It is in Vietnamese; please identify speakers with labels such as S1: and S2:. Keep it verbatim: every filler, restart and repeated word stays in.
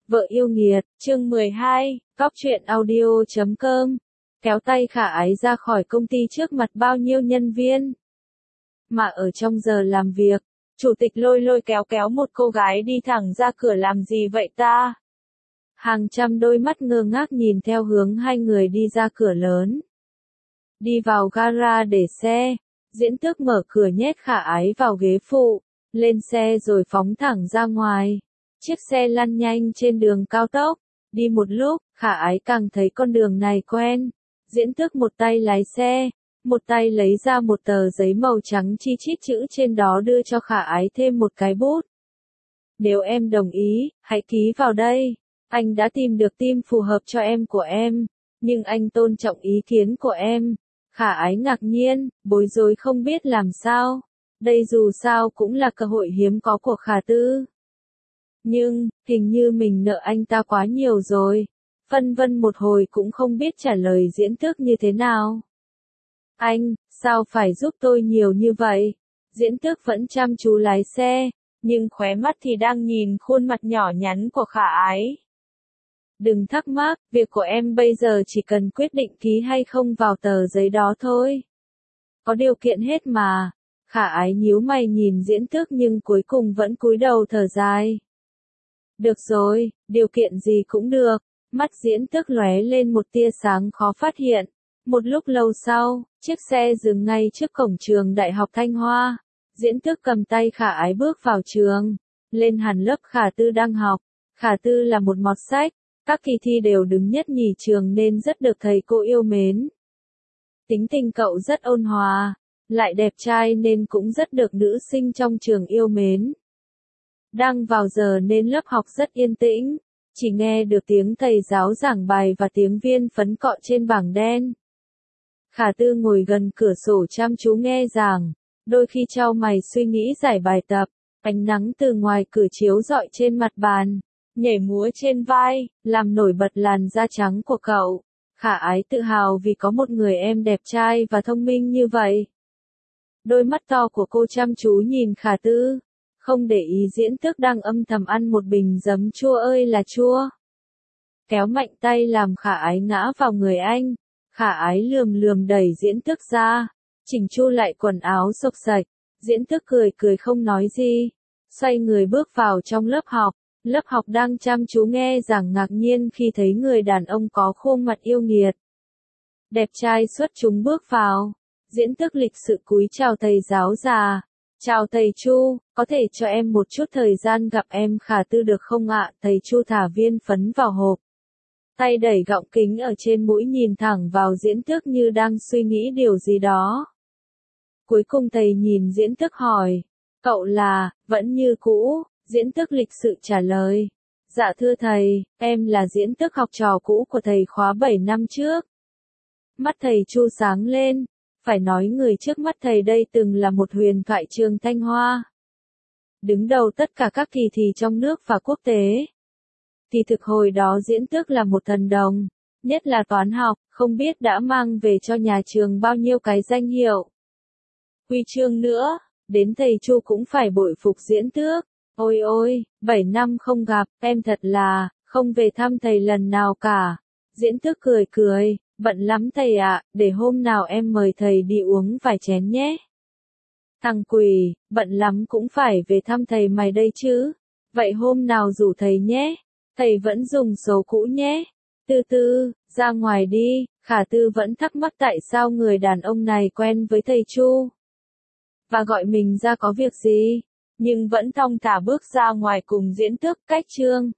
S1: Vợ yêu nghiệt, chương mười hai, Góc truyện audio chấm com. Kéo tay Khả Ái ra khỏi công ty trước mặt bao nhiêu nhân viên. Mà ở trong giờ làm việc, chủ tịch lôi lôi kéo kéo một cô gái đi thẳng ra cửa làm gì vậy ta? Hàng trăm đôi mắt ngơ ngác nhìn theo hướng hai người đi ra cửa lớn. Đi vào gara để xe, Diễn Tước mở cửa nhét Khả Ái vào ghế phụ, lên xe rồi phóng thẳng ra ngoài. Chiếc xe lăn nhanh trên đường cao tốc, đi một lúc, Khả Ái càng thấy con đường này quen. Diễn Tước một tay lái xe, một tay lấy ra một tờ giấy màu trắng chi chít chữ trên đó đưa cho Khả Ái thêm một cái bút. Nếu em đồng ý, hãy ký vào đây. Anh đã tìm được team phù hợp cho em của em, nhưng anh tôn trọng ý kiến của em. Khả Ái ngạc nhiên, bối rối không biết làm sao. Đây dù sao cũng là cơ hội hiếm có của Khả Tư. Nhưng, hình như mình nợ anh ta quá nhiều rồi. Phân vân một hồi cũng không biết trả lời Diễn Tước như thế nào. Anh, sao phải giúp tôi nhiều như vậy? Diễn Tước vẫn chăm chú lái xe, nhưng khóe mắt thì đang nhìn khuôn mặt nhỏ nhắn của Khả Ái. Đừng thắc mắc, việc của em bây giờ chỉ cần quyết định ký hay không vào tờ giấy đó thôi. Có điều kiện hết mà. Khả Ái nhíu mày nhìn Diễn Tước nhưng cuối cùng vẫn cúi đầu thở dài. Được rồi, điều kiện gì cũng được. Mắt Diễn Tước lóe lên một tia sáng khó phát hiện. Một lúc lâu sau, chiếc xe dừng ngay trước cổng trường Đại học Thanh Hoa. Diễn Tước cầm tay Khả Ái bước vào trường, lên hẳn lớp Khả Tư đang học. Khả Tư là một mọt sách, các kỳ thi đều đứng nhất nhì trường nên rất được thầy cô yêu mến. Tính tình cậu rất ôn hòa, lại đẹp trai nên cũng rất được nữ sinh trong trường yêu mến. Đang vào giờ nên lớp học rất yên tĩnh, chỉ nghe được tiếng thầy giáo giảng bài và tiếng viên phấn cọ trên bảng đen. Khả Tư ngồi gần cửa sổ chăm chú nghe giảng, đôi khi chau mày suy nghĩ giải bài tập, ánh nắng từ ngoài cửa chiếu rọi trên mặt bàn, nhảy múa trên vai, làm nổi bật làn da trắng của cậu. Khả Ái tự hào vì có một người em đẹp trai và thông minh như vậy. Đôi mắt to của cô chăm chú nhìn Khả Tư, không để ý Diễn Tước đang âm thầm ăn một bình giấm chua ơi là chua. Kéo mạnh tay làm Khả Ái ngã vào người anh. Khả Ái lườm lườm đẩy Diễn Tước ra, chỉnh chu lại quần áo xộc xạch. Diễn Tước cười cười không nói gì, xoay người bước vào trong lớp học. Lớp học đang chăm chú nghe giảng ngạc nhiên khi thấy người đàn ông có khuôn mặt yêu nghiệt, đẹp trai xuất chúng bước vào. Diễn Tước lịch sự cúi chào thầy giáo già. Chào thầy Chu, có thể cho em một chút thời gian gặp em Khả Tư được không ạ? Thầy Chu thả viên phấn vào hộp, tay đẩy gọng kính ở trên mũi nhìn thẳng vào Diễn Tước như đang suy nghĩ điều gì đó. Cuối cùng thầy nhìn Diễn Tước hỏi, cậu là, vẫn như cũ. Diễn Tước lịch sự trả lời, dạ thưa thầy, em là Diễn Tước học trò cũ của thầy khóa bảy năm trước. Mắt thầy Chu sáng lên, phải nói người trước mắt thầy đây từng là một huyền thoại trường Thanh Hoa. Đứng đầu tất cả các kỳ thi trong nước và quốc tế. Thì thực hồi đó Diễn Tước là một thần đồng, nhất là toán học, không biết đã mang về cho nhà trường bao nhiêu cái danh hiệu, huy chương nữa, đến thầy Chu cũng phải bội phục Diễn Tước. Ôi ôi, bảy năm không gặp, em thật là, không về thăm thầy lần nào cả. Diễn Tước cười cười, bận lắm thầy ạ, để hôm nào em mời thầy đi uống vài chén nhé. Thằng quỷ, bận lắm cũng phải về thăm thầy mày đây chứ. Vậy hôm nào rủ thầy nhé, thầy vẫn dùng số cũ nhé. Từ từ, ra ngoài đi. Khả Tư vẫn thắc mắc tại sao người đàn ông này quen với thầy Chu và gọi mình ra có việc gì, nhưng vẫn thong thả bước ra ngoài cùng Diễn Tước. Cách chương